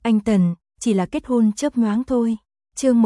Anh Tần, chỉ là kết hôn chớp nhoáng thôi. Chương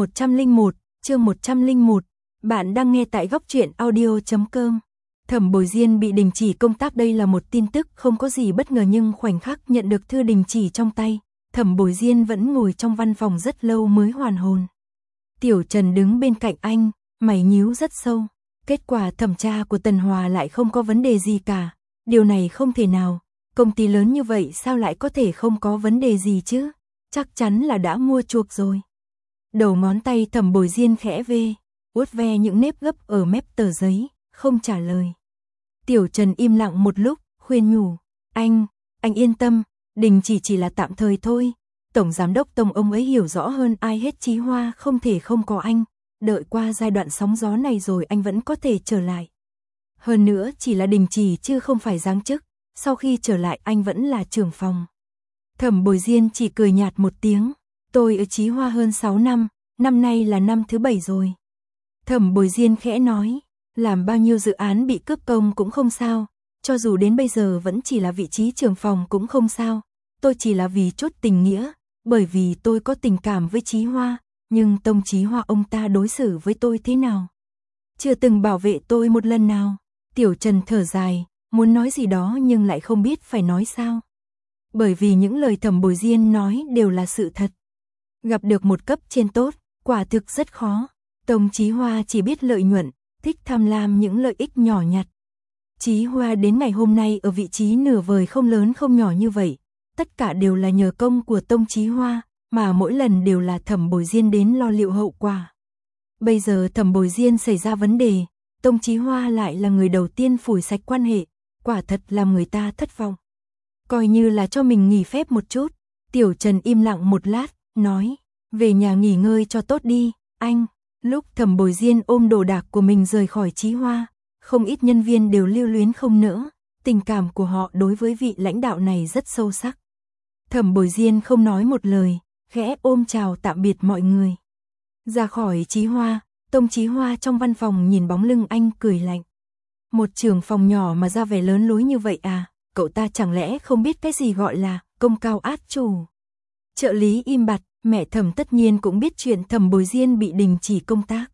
101, bạn đang nghe tại góc truyện audio.com. Thẩm Bồi Diên bị đình chỉ công tác, đây là một tin tức không có gì bất ngờ, nhưng khoảnh khắc nhận được thư đình chỉ trong tay, Thẩm Bồi Diên vẫn ngồi trong văn phòng rất lâu mới hoàn hồn. Tiểu Trần đứng bên cạnh anh, mày nhíu rất sâu. Kết quả thẩm tra của Tần Hòa lại không có vấn đề gì cả. Điều này không thể nào, công ty lớn như vậy sao lại có thể không có vấn đề gì chứ? Chắc chắn là đã mua chuộc rồi. Đầu ngón tay Thẩm Bồi Diên khẽ vuốt ve những nếp gấp ở mép tờ giấy, không trả lời. Tiểu Trần im lặng một lúc, khuyên nhủ, anh yên tâm, đình chỉ là tạm thời thôi. Tổng giám đốc Tông ông ấy hiểu rõ hơn ai hết, Chí Hoa không thể không có anh. Đợi qua giai đoạn sóng gió này rồi anh vẫn có thể trở lại. Hơn nữa chỉ là đình chỉ chứ không phải giáng chức, sau khi trở lại anh vẫn là trưởng phòng. Thẩm Bồi Diên chỉ cười nhạt một tiếng, tôi ở Chí Hoa hơn 6 năm, năm nay là năm thứ 7 rồi. Thẩm Bồi Diên khẽ nói, làm bao nhiêu dự án bị cướp công cũng không sao, cho dù đến bây giờ vẫn chỉ là vị trí trưởng phòng cũng không sao. Tôi chỉ là vì chút tình nghĩa, bởi vì tôi có tình cảm với Chí Hoa, nhưng Tông Chí Hoa ông ta đối xử với tôi thế nào? Chưa từng bảo vệ tôi một lần nào. Tiểu Trần thở dài, muốn nói gì đó nhưng lại không biết phải nói sao. Bởi vì những lời Thẩm Bồi Diên nói đều là sự thật. Gặp được một cấp trên tốt, quả thực rất khó. Tông Chí Hoa chỉ biết lợi nhuận, thích tham lam những lợi ích nhỏ nhặt. Chí Hoa đến ngày hôm nay ở vị trí nửa vời không lớn không nhỏ như vậy, tất cả đều là nhờ công của Tông Chí Hoa, mà mỗi lần đều là Thẩm Bồi Diên đến lo liệu hậu quả. Bây giờ Thẩm Bồi Diên xảy ra vấn đề, Tông Chí Hoa lại là người đầu tiên phủi sạch quan hệ, quả thật làm người ta thất vọng. Coi như là cho mình nghỉ phép một chút. Tiểu Trần im lặng một lát, nói, về nhà nghỉ ngơi cho tốt đi, anh. Lúc Thẩm Bồi Diên ôm đồ đạc của mình rời khỏi Chí Hoa, không ít nhân viên đều lưu luyến không nỡ, tình cảm của họ đối với vị lãnh đạo này rất sâu sắc. Thẩm Bồi Diên không nói một lời, khẽ ôm chào tạm biệt mọi người. Ra khỏi Chí Hoa, Tông Chí Hoa trong văn phòng nhìn bóng lưng anh cười lạnh. Một trưởng phòng nhỏ mà ra vẻ lớn lối như vậy à, cậu ta chẳng lẽ không biết cái gì gọi là công cao át chủ. Trợ lý im bặt, mẹ Thẩm tất nhiên cũng biết chuyện Thẩm Bồi Diên bị đình chỉ công tác.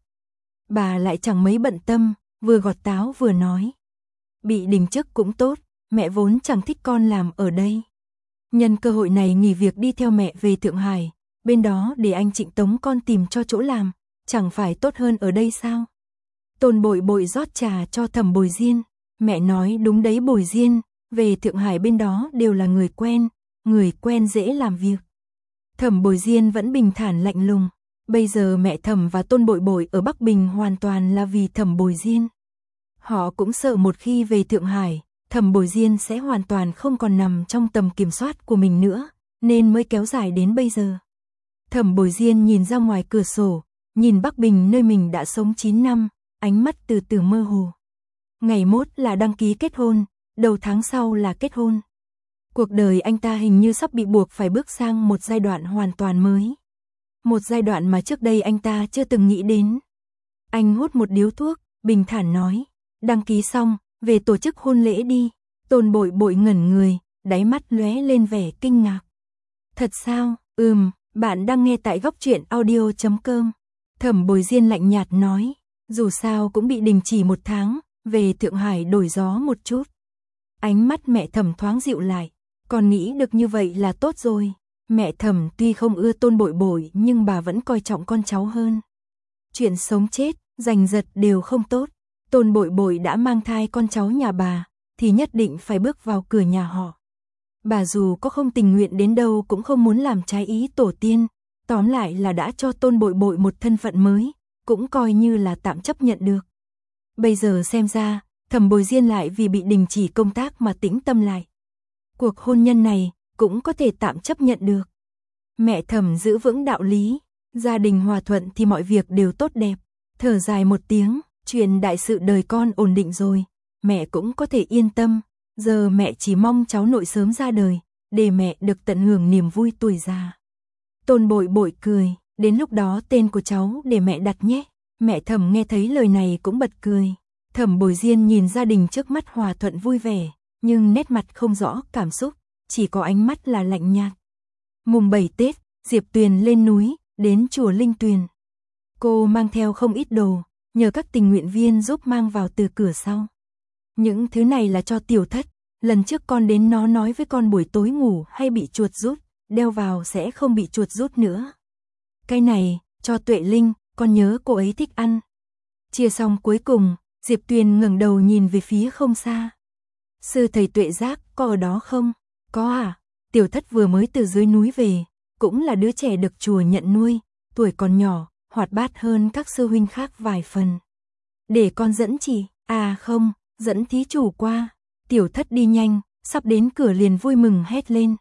Bà lại chẳng mấy bận tâm, vừa gọt táo vừa nói. Bị đình chức cũng tốt, mẹ vốn chẳng thích con làm ở đây. Nhân cơ hội này nghỉ việc đi theo mẹ về Thượng Hải, bên đó để anh Trịnh tống con tìm cho chỗ làm, chẳng phải tốt hơn ở đây sao? Tôn Bội Bội rót trà cho Thẩm Bồi Diên, mẹ nói đúng đấy Bồi Diên, về Thượng Hải bên đó đều là người quen dễ làm việc. Thẩm Bồi Diên vẫn bình thản lạnh lùng, bây giờ mẹ Thẩm và Tôn Bội Bội ở Bắc Bình hoàn toàn là vì Thẩm Bồi Diên. Họ cũng sợ một khi về Thượng Hải, Thẩm Bồi Diên sẽ hoàn toàn không còn nằm trong tầm kiểm soát của mình nữa, nên mới kéo dài đến bây giờ. Thẩm Bồi Diên nhìn ra ngoài cửa sổ, nhìn Bắc Bình nơi mình đã sống 9 năm, ánh mắt từ từ mơ hồ. Ngày mốt là đăng ký kết hôn, đầu tháng sau là kết hôn. Cuộc đời anh ta hình như sắp bị buộc phải bước sang một giai đoạn hoàn toàn mới. Một giai đoạn mà trước đây anh ta chưa từng nghĩ đến. Anh hút một điếu thuốc, bình thản nói, đăng ký xong, về tổ chức hôn lễ đi. Tôn Bội Bội ngẩn người, đáy mắt lóe lên vẻ kinh ngạc. Thật sao? Bạn đang nghe tại góc truyện audio.com. Thẩm Bồi Diên lạnh nhạt nói, dù sao cũng bị đình chỉ 1 tháng, về Thượng Hải đổi gió một chút. Ánh mắt mẹ Thẩm thoáng dịu lại, còn nghĩ được như vậy là tốt rồi. Mẹ Thẩm tuy không ưa Tôn Bội Bội nhưng bà vẫn coi trọng con cháu hơn. Chuyện sống chết, giành giật đều không tốt. Tôn Bội Bội đã mang thai con cháu nhà bà, thì nhất định phải bước vào cửa nhà họ. Bà dù có không tình nguyện đến đâu cũng không muốn làm trái ý tổ tiên, tóm lại là đã cho Tôn Bội Bội một thân phận mới, cũng coi như là tạm chấp nhận được. Bây giờ xem ra, Thẩm Bồi Diên lại vì bị đình chỉ công tác mà tĩnh tâm lại. Cuộc hôn nhân này cũng có thể tạm chấp nhận được. Mẹ Thẩm giữ vững đạo lý, gia đình hòa thuận thì mọi việc đều tốt đẹp. Thở dài một tiếng, chuyện đại sự đời con ổn định rồi, mẹ cũng có thể yên tâm. Giờ mẹ chỉ mong cháu nội sớm ra đời, để mẹ được tận hưởng niềm vui tuổi già. Tôn Bội Bội cười, đến lúc đó tên của cháu để mẹ đặt nhé. Mẹ Thẩm nghe thấy lời này cũng bật cười. Thẩm Bồi Diên nhìn gia đình trước mắt hòa thuận vui vẻ, nhưng nét mặt không rõ cảm xúc, chỉ có ánh mắt là lạnh nhạt. Mùng 7 Tết, Diệp Tuyền lên núi, đến chùa Linh Tuyền. Cô mang theo không ít đồ, nhờ các tình nguyện viên giúp mang vào từ cửa sau. Những thứ này là cho Tiểu Thất, lần trước con đến nó nói với con buổi tối ngủ hay bị chuột rút, đeo vào sẽ không bị chuột rút nữa. Cái này, cho Tuệ Linh, con nhớ cô ấy thích ăn. Chia xong cuối cùng, Diệp Tuyền ngẩng đầu nhìn về phía không xa. Sư thầy Tuệ Giác, có ở đó không? Có à, Tiểu Thất vừa mới từ dưới núi về, cũng là đứa trẻ được chùa nhận nuôi, tuổi còn nhỏ, hoạt bát hơn các sư huynh khác vài phần. Để con dẫn chị, à không, dẫn thí chủ qua. Tiểu Thất đi nhanh, sắp đến cửa liền vui mừng hét lên.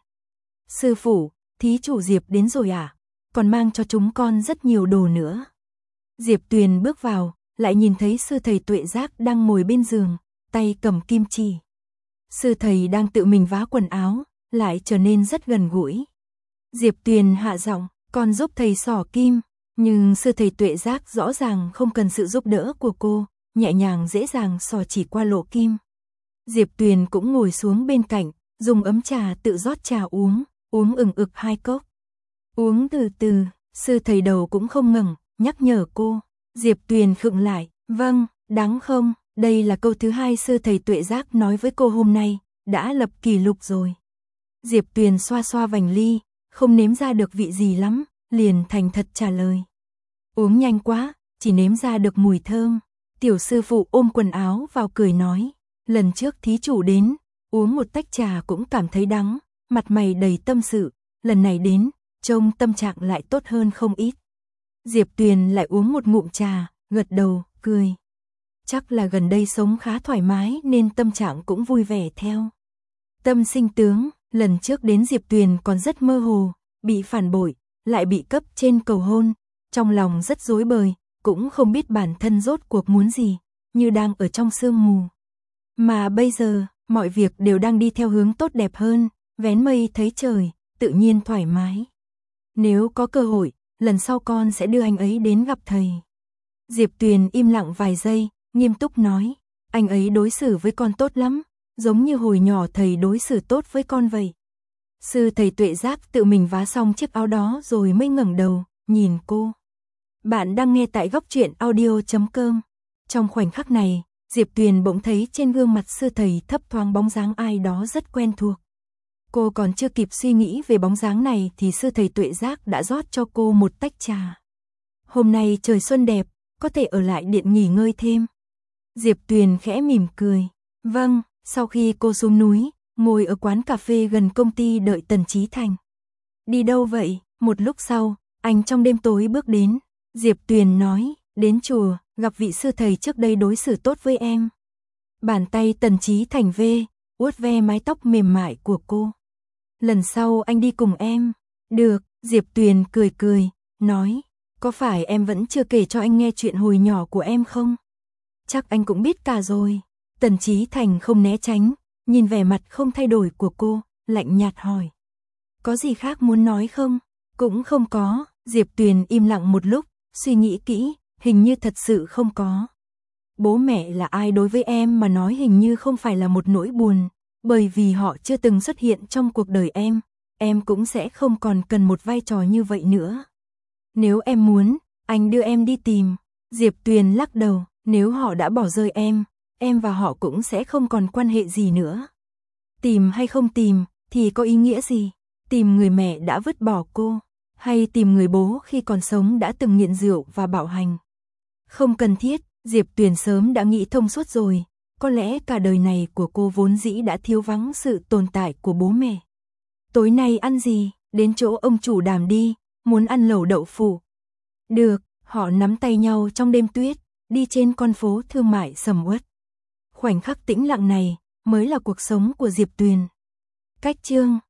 Sư phụ, thí chủ Diệp đến rồi à? Còn mang cho chúng con rất nhiều đồ nữa. Diệp Tuyền bước vào, lại nhìn thấy sư thầy Tuệ Giác đang ngồi bên giường, tay cầm kim chỉ. Sư thầy đang tự mình vá quần áo, lại trở nên rất gần gũi. Diệp Tuyền hạ giọng, con giúp thầy xỏ kim, nhưng sư thầy Tuệ Giác rõ ràng không cần sự giúp đỡ của cô, nhẹ nhàng dễ dàng xỏ chỉ qua lỗ kim. Diệp Tuyền cũng ngồi xuống bên cạnh, dùng ấm trà tự rót trà uống ừng ực 2 cốc. Uống từ từ, sư thầy đầu cũng không ngẩng, nhắc nhở cô. Diệp Tuyền khựng lại, vâng, đáng không, đây là câu thứ 2 sư thầy Tuệ Giác nói với cô hôm nay, đã lập kỷ lục rồi. Diệp Tuyền xoa xoa vành ly, không nếm ra được vị gì lắm, liền thành thật trả lời. Uống nhanh quá, chỉ nếm ra được mùi thơm. Tiểu sư phụ ôm quần áo vào cười nói, lần trước thí chủ đến, uống một tách trà cũng cảm thấy đắng, mặt mày đầy tâm sự, lần này đến, trông tâm trạng lại tốt hơn không ít. Diệp Tuyền lại uống một ngụm trà, gật đầu, cười. Chắc là gần đây sống khá thoải mái nên tâm trạng cũng vui vẻ theo. Tâm sinh tướng, lần trước đến Diệp Tuyền còn rất mơ hồ, bị phản bội, lại bị cấp trên cầu hôn, trong lòng rất rối bời, cũng không biết bản thân rốt cuộc muốn gì, như đang ở trong sương mù. Mà bây giờ, mọi việc đều đang đi theo hướng tốt đẹp hơn, vén mây thấy trời, tự nhiên thoải mái. Nếu có cơ hội, lần sau con sẽ đưa anh ấy đến gặp thầy. Diệp Tuyền im lặng vài giây, nghiêm túc nói, anh ấy đối xử với con tốt lắm, giống như hồi nhỏ thầy đối xử tốt với con vậy. Sư thầy Tuệ Giác tự mình vá xong chiếc áo đó rồi mới ngẩng đầu, nhìn cô. Bạn đang nghe tại góc truyện audio.com. Trong khoảnh khắc này, Diệp Tuyền bỗng thấy trên gương mặt sư thầy thấp thoáng bóng dáng ai đó rất quen thuộc. Cô còn chưa kịp suy nghĩ về bóng dáng này thì sư thầy Tuệ Giác đã rót cho cô một tách trà. Hôm nay trời xuân đẹp, có thể ở lại điện nghỉ ngơi thêm. Diệp Tuyền khẽ mỉm cười. Vâng, sau khi cô xuống núi, ngồi ở quán cà phê gần công ty đợi Tần Chí Thành. Đi đâu vậy? Một lúc sau, anh trong đêm tối bước đến. Diệp Tuyền nói, đến chùa, gặp vị sư thầy trước đây đối xử tốt với em. Bàn tay Tần Chí Thành vuốt ve mái tóc mềm mại của cô. Lần sau anh đi cùng em. Được, Diệp Tuyền cười cười, nói, có phải em vẫn chưa kể cho anh nghe chuyện hồi nhỏ của em không? Chắc anh cũng biết cả rồi. Tần Chí Thành không né tránh, nhìn vẻ mặt không thay đổi của cô, lạnh nhạt hỏi. Có gì khác muốn nói không? Cũng không có, Diệp Tuyền im lặng một lúc, suy nghĩ kỹ, hình như thật sự không có. Bố mẹ là ai đối với em mà nói hình như không phải là một nỗi buồn, bởi vì họ chưa từng xuất hiện trong cuộc đời em cũng sẽ không còn cần một vai trò như vậy nữa. Nếu em muốn, anh đưa em đi tìm. Diệp Tuyền lắc đầu, nếu họ đã bỏ rơi em và họ cũng sẽ không còn quan hệ gì nữa. Tìm hay không tìm, thì có ý nghĩa gì? Tìm người mẹ đã vứt bỏ cô, hay tìm người bố khi còn sống đã từng nghiện rượu và bạo hành? Không cần thiết, Diệp Tuyền sớm đã nghĩ thông suốt rồi. Có lẽ cả đời này của cô vốn dĩ đã thiếu vắng sự tồn tại của bố mẹ. Tối nay ăn gì? Đến chỗ ông chủ Đàm đi, muốn ăn lẩu đậu phụ. Được, họ nắm tay nhau trong đêm tuyết, đi trên con phố thương mại sầm uất. Khoảnh khắc tĩnh lặng này mới là cuộc sống của Diệp Tuyền. Cách chương